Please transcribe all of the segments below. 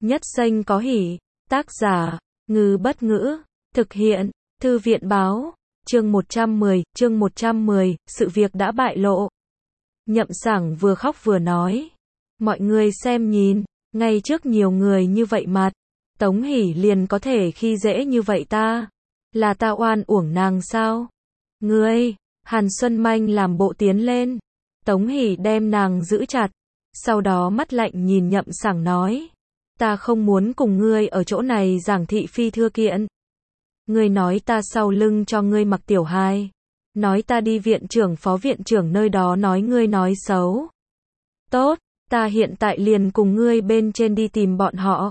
Nhất Xanh có hỉ. Tác giả, Ngư Bất Ngữ. Thực hiện, Thư viện Báo. Chương 110, sự việc đã bại lộ. Nhậm Sảng vừa khóc vừa nói. Mọi người xem nhìn, ngay trước nhiều người như vậy mặt, Tống Hỷ liền có thể khi dễ như vậy ta. Là ta oan uổng nàng sao? Ngươi, Hàn Xuân Manh làm bộ tiến lên. Tống Hỷ đem nàng giữ chặt. Sau đó mắt lạnh nhìn Nhậm Sảng nói. Ta không muốn cùng ngươi ở chỗ này giảng thị phi thưa kiện. Ngươi nói ta sau lưng cho ngươi mặc tiểu hai. Nói ta đi viện trưởng phó viện trưởng nơi đó nói ngươi nói xấu. Tốt, ta hiện tại liền cùng ngươi bên trên đi tìm bọn họ.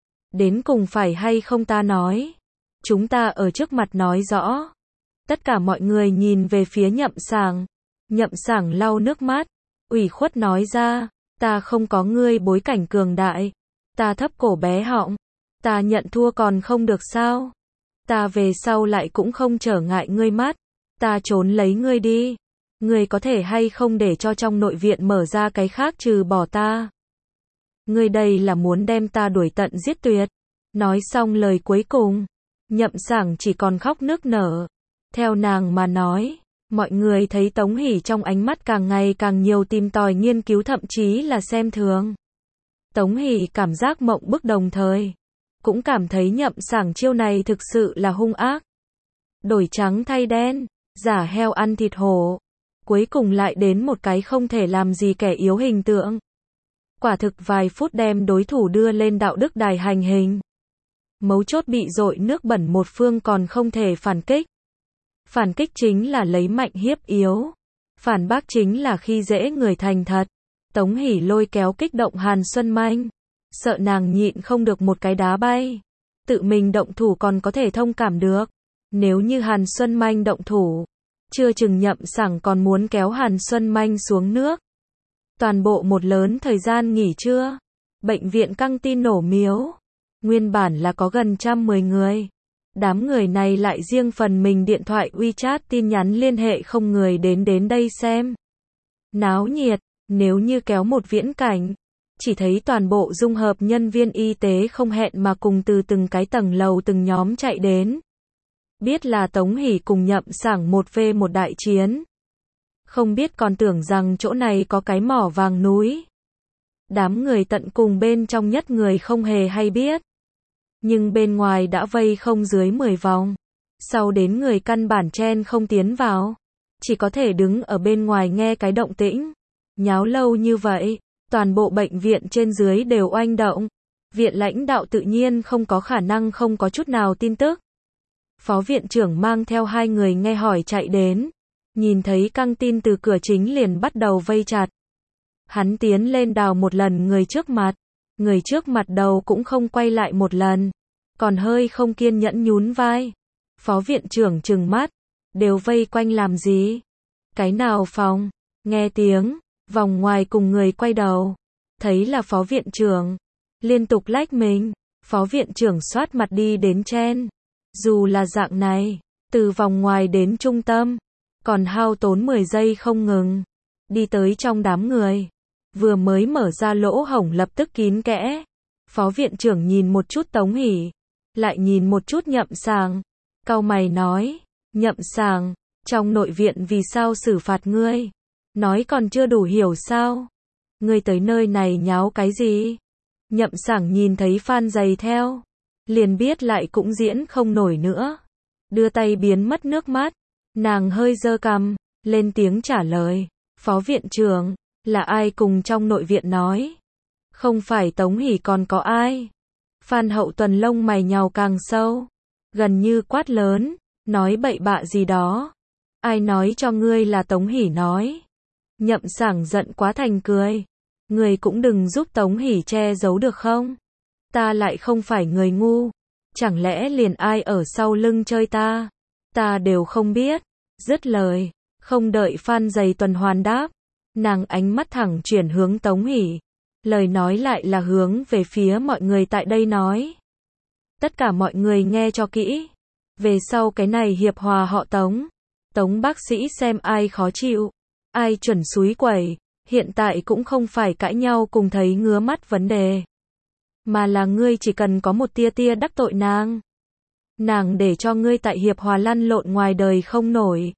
Đến cùng phải hay không ta nói. Chúng ta ở trước mặt nói rõ. Tất cả mọi người nhìn về phía Nhậm Sảng. Nhậm Sảng lau nước mắt, ủy khuất nói ra, ta không có ngươi bối cảnh cường đại. Ta thấp cổ bé họng. Ta nhận thua còn không được sao? Ta về sau lại cũng không trở ngại ngươi mắt. Ta trốn lấy ngươi đi. Ngươi có thể hay không để cho trong nội viện mở ra cái khác trừ bỏ ta? Ngươi đây là muốn đem ta đuổi tận giết tuyệt. Nói xong lời cuối cùng, Nhậm Sảng chỉ còn khóc nức nở. Theo nàng mà nói, mọi người thấy Tống Hỷ trong ánh mắt càng ngày càng nhiều tìm tòi nghiên cứu thậm chí là xem thường. Tống Hỷ cảm giác mộng bức đồng thời, cũng cảm thấy Nhậm Sảng chiêu này thực sự là hung ác. Đổi trắng thay đen, giả heo ăn thịt hổ, cuối cùng lại đến một cái không thể làm gì kẻ yếu hình tượng. Quả thực vài phút đem đối thủ đưa lên đạo đức đài hành hình. Mấu chốt bị dội nước bẩn một phương còn không thể phản kích. Phản kích chính là lấy mạnh hiếp yếu. Phản bác chính là khi dễ người thành thật. Tống Hỷ lôi kéo kích động Hàn Xuân Manh. Sợ nàng nhịn không được một cái đá bay. Tự mình động thủ còn có thể thông cảm được. Nếu như Hàn Xuân Manh động thủ, chưa chừng Nhậm Sảng còn muốn kéo Hàn Xuân Manh xuống nước. Toàn bộ một lớn thời gian nghỉ trưa. Bệnh viện căng tin nổ miếu. Nguyên bản là có gần 110 người. Đám người này lại riêng phần mình điện thoại WeChat tin nhắn liên hệ không người đến đây xem. Náo nhiệt, nếu như kéo một viễn cảnh, chỉ thấy toàn bộ dung hợp nhân viên y tế không hẹn mà cùng từ từng cái tầng lầu từng nhóm chạy đến. Biết là Tống Hỷ cùng Nhậm Sảng 1v1 đại chiến. Không biết còn tưởng rằng chỗ này có cái mỏ vàng núi. Đám người tận cùng bên trong nhất người không hề hay biết. Nhưng bên ngoài đã vây không dưới 10 vòng. Sau đến người căn bản chen không tiến vào. Chỉ có thể đứng ở bên ngoài nghe cái động tĩnh. Nháo lâu như vậy, toàn bộ bệnh viện trên dưới đều oanh động. Viện lãnh đạo tự nhiên không có khả năng không có chút nào tin tức. Phó viện trưởng mang theo 2 người nghe hỏi chạy đến. Nhìn thấy căng tin từ cửa chính liền bắt đầu vây chặt. Hắn tiến lên đào một lần người trước mặt. Người trước mặt đầu cũng không quay lại một lần. Còn hơi không kiên nhẫn nhún vai. Phó viện trưởng trừng mắt. Đều vây quanh làm gì? Cái nào phòng? Nghe tiếng. Vòng ngoài cùng người quay đầu. Thấy là phó viện trưởng. Liên tục lách mình. Phó viện trưởng xoát mặt đi đến chen. Dù là dạng này. Từ vòng ngoài đến trung tâm. Còn hao tốn 10 giây không ngừng. Đi tới trong đám người. Vừa mới mở ra lỗ hổng lập tức kín kẽ. Phó viện trưởng nhìn một chút Tống Hỷ. Lại nhìn một chút Nhậm Sảng. Cau mày nói. Nhậm Sảng, trong nội viện vì sao xử phạt ngươi? Nói còn chưa đủ hiểu sao? Ngươi tới nơi này nháo cái gì? Nhậm Sảng nhìn thấy Phan giày theo. Liền biết lại cũng diễn không nổi nữa. Đưa tay biến mất nước mắt. Nàng hơi giơ cằm, lên tiếng trả lời. Phó viện trưởng, là ai cùng trong nội viện nói? Không phải Tống Hỷ còn có ai? Phan Hậu Tuần lông mày nhàu càng sâu. Gần như quát lớn, nói bậy bạ gì đó. Ai nói cho ngươi là Tống Hỷ nói? Nhậm Sảng giận quá thành cười. Ngươi cũng đừng giúp Tống Hỷ che giấu được không? Ta lại không phải người ngu. Chẳng lẽ liền ai ở sau lưng chơi ta? Ta đều không biết. Dứt lời, không đợi Phan giày tuần hoàn đáp. Nàng ánh mắt thẳng chuyển hướng Tống Hỷ. Lời nói lại là hướng về phía mọi người tại đây nói. Tất cả mọi người nghe cho kỹ. Về sau cái này hiệp hòa họ Tống. Tống bác sĩ xem ai khó chịu. Ai chuẩn xúi quẩy. Hiện tại cũng không phải cãi nhau cùng thấy ngứa mắt vấn đề. mà là ngươi chỉ cần có một tia tia đắc tội nàng. Nàng để cho ngươi tại hiệp hòa lăn lộn ngoài đời không nổi.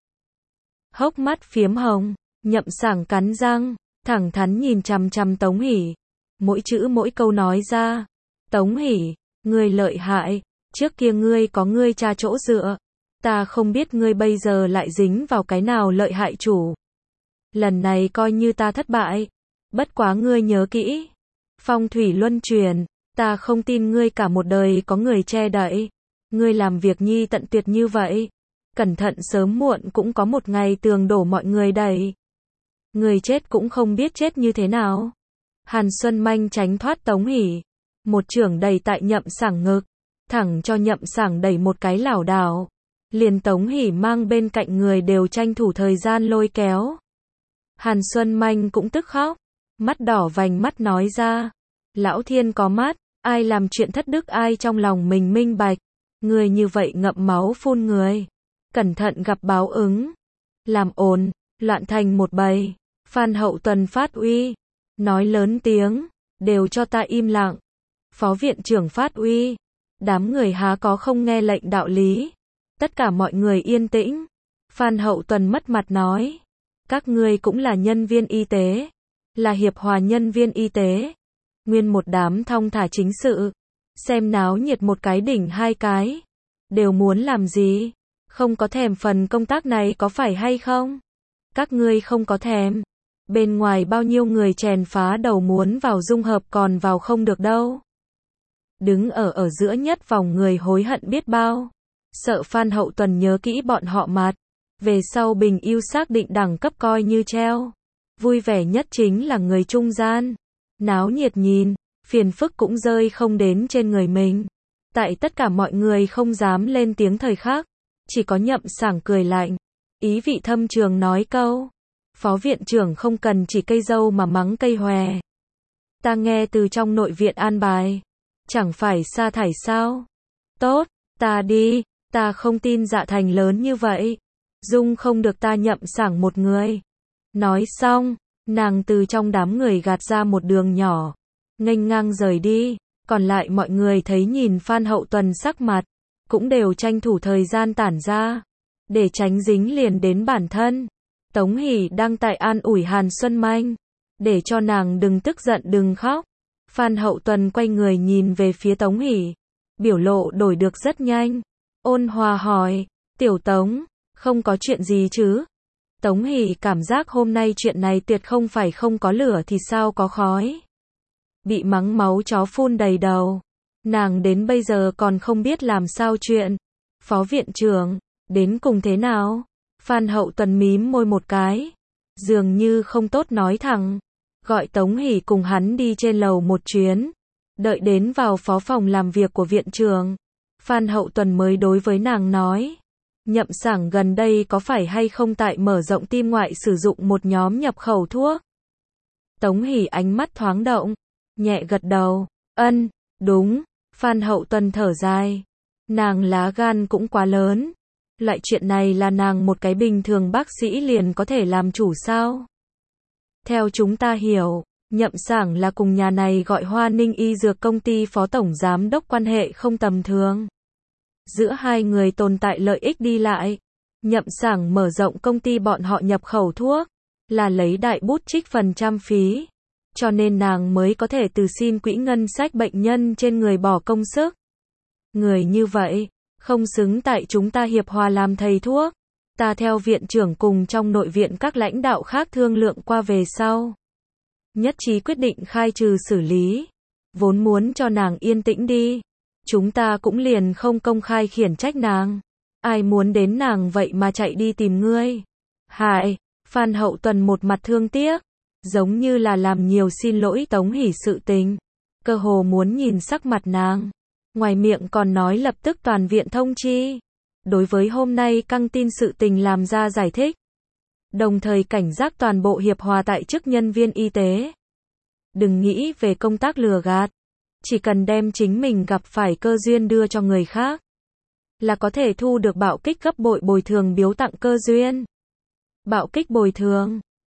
Hốc mắt phiếm hồng, Nhậm Sảng cắn răng, thẳng thắn nhìn chằm chằm Tống Hỷ. Mỗi chữ mỗi câu nói ra. Tống Hỷ, ngươi lợi hại, trước kia ngươi có ngươi cha chỗ dựa. Ta không biết ngươi bây giờ lại dính vào cái nào lợi hại chủ. Lần này coi như ta thất bại. Bất quá ngươi nhớ kỹ. Phong thủy luân chuyển, ta không tin ngươi cả một đời có người che đậy. Ngươi làm việc nhi tận tuyệt như vậy. Cẩn thận sớm muộn cũng có một ngày tường đổ mọi người đẩy. Người chết cũng không biết chết như thế nào. Hàn Xuân Manh tránh thoát Tống Hỷ. Một chưởng đẩy tại Nhậm Sảng ngực. Thẳng cho Nhậm Sảng đẩy một cái lảo đảo. Liền Tống Hỷ mang bên cạnh người đều tranh thủ thời gian lôi kéo. Hàn Xuân Manh cũng tức khóc. Mắt đỏ vành mắt nói ra. Lão thiên có mắt, ai làm chuyện thất đức ai trong lòng mình minh bạch. Người như vậy ngậm máu phun người. Cẩn thận gặp báo ứng. Làm ồn, loạn thành một bầy. Phan Hậu Tuần phát uy. Nói lớn tiếng, đều cho ta im lặng. Phó viện trưởng phát uy. Đám người há có không nghe lệnh đạo lý. Tất cả mọi người yên tĩnh. Phan Hậu Tuần mất mặt nói. Các ngươi cũng là nhân viên y tế. Là hiệp hòa nhân viên y tế. Nguyên một đám thong thả chính sự. Xem náo nhiệt một cái đỉnh hai cái. Đều muốn làm gì? Không có thèm phần công tác này có phải hay không? Các ngươi không có thèm. Bên ngoài bao nhiêu người chèn phá đầu muốn vào dung hợp còn vào không được đâu. Đứng ở giữa nhất vòng người hối hận biết bao. Sợ Phan Hậu Tuần nhớ kỹ bọn họ mặt. Về sau bình yêu xác định đẳng cấp coi như treo. Vui vẻ nhất chính là người trung gian. Náo nhiệt nhìn, phiền phức cũng rơi không đến trên người mình. Tại tất cả mọi người không dám lên tiếng thời khắc. Chỉ có Nhậm Sảng cười lạnh. Ý vị thâm trường nói câu. Phó viện trưởng không cần chỉ cây dâu mà mắng cây hòe. Ta nghe từ trong nội viện an bài. Chẳng phải sa thải sao? Tốt, ta đi. Ta không tin Dạ Thành lớn như vậy. Dung không được ta Nhậm Sảng một người. Nói xong, nàng từ trong đám người gạt ra một đường nhỏ. Nghênh ngang rời đi. Còn lại mọi người thấy nhìn Phan Hậu Tuần sắc mặt. Cũng đều tranh thủ thời gian tản ra. Để tránh dính liền đến bản thân. Tống Hỷ đang tại an ủi Hàn Xuân Manh. Để cho nàng đừng tức giận đừng khóc. Phan Hậu Tuần quay người nhìn về phía Tống Hỷ. Biểu lộ đổi được rất nhanh. Ôn hòa hỏi. Tiểu Tống, không có chuyện gì chứ? Tống Hỷ cảm giác hôm nay chuyện này tuyệt không phải không có lửa thì sao có khói. Bị mắng máu chó phun đầy đầu. Nàng đến bây giờ còn không biết làm sao chuyện. Phó viện trưởng, đến cùng thế nào? Phan Hậu Tuần mím môi một cái. Dường như không tốt nói thẳng. Gọi Tống Hỷ cùng hắn đi trên lầu một chuyến. Đợi đến vào phó phòng làm việc của viện trưởng. Phan Hậu Tuần mới đối với nàng nói. Nhậm Sảng gần đây có phải hay không tại mở rộng tim ngoại sử dụng một nhóm nhập khẩu thuốc? Tống Hỷ ánh mắt thoáng động. Nhẹ gật đầu. Ân, đúng. Phan Hậu Tuần thở dài. Nàng lá gan cũng quá lớn. Loại chuyện này là nàng một cái bình thường bác sĩ liền có thể làm chủ sao? Theo chúng ta hiểu, Nhậm Sảng là cùng nhà này gọi Hoa Ninh Y Dược công ty phó tổng giám đốc quan hệ không tầm thường. Giữa hai người tồn tại lợi ích đi lại. Nhậm Sảng mở rộng công ty bọn họ nhập khẩu thuốc, là lấy đại bút trích phần trăm phí. Cho nên nàng mới có thể từ xin quỹ ngân sách bệnh nhân trên người bỏ công sức. Người như vậy, không xứng tại chúng ta hiệp hòa làm thầy thuốc. Ta theo viện trưởng cùng trong nội viện các lãnh đạo khác thương lượng qua về sau. Nhất trí quyết định khai trừ xử lý. Vốn muốn cho nàng yên tĩnh đi. Chúng ta cũng liền không công khai khiển trách nàng. Ai muốn đến nàng vậy mà chạy đi tìm ngươi. Hại, Phan Hậu Tuần một mặt thương tiếc. Giống như là làm nhiều xin lỗi Tống Hỷ sự tình. Cơ hồ muốn nhìn sắc mặt nàng. Ngoài miệng còn nói lập tức toàn viện thông chi. Đối với hôm nay căng tin sự tình làm ra giải thích. Đồng thời cảnh giác toàn bộ hiệp hòa tại chức nhân viên y tế. Đừng nghĩ về công tác lừa gạt. Chỉ cần đem chính mình gặp phải cơ duyên đưa cho người khác. Là có thể thu được bạo kích gấp bội bồi thường biếu tặng cơ duyên. Bạo kích bồi thường.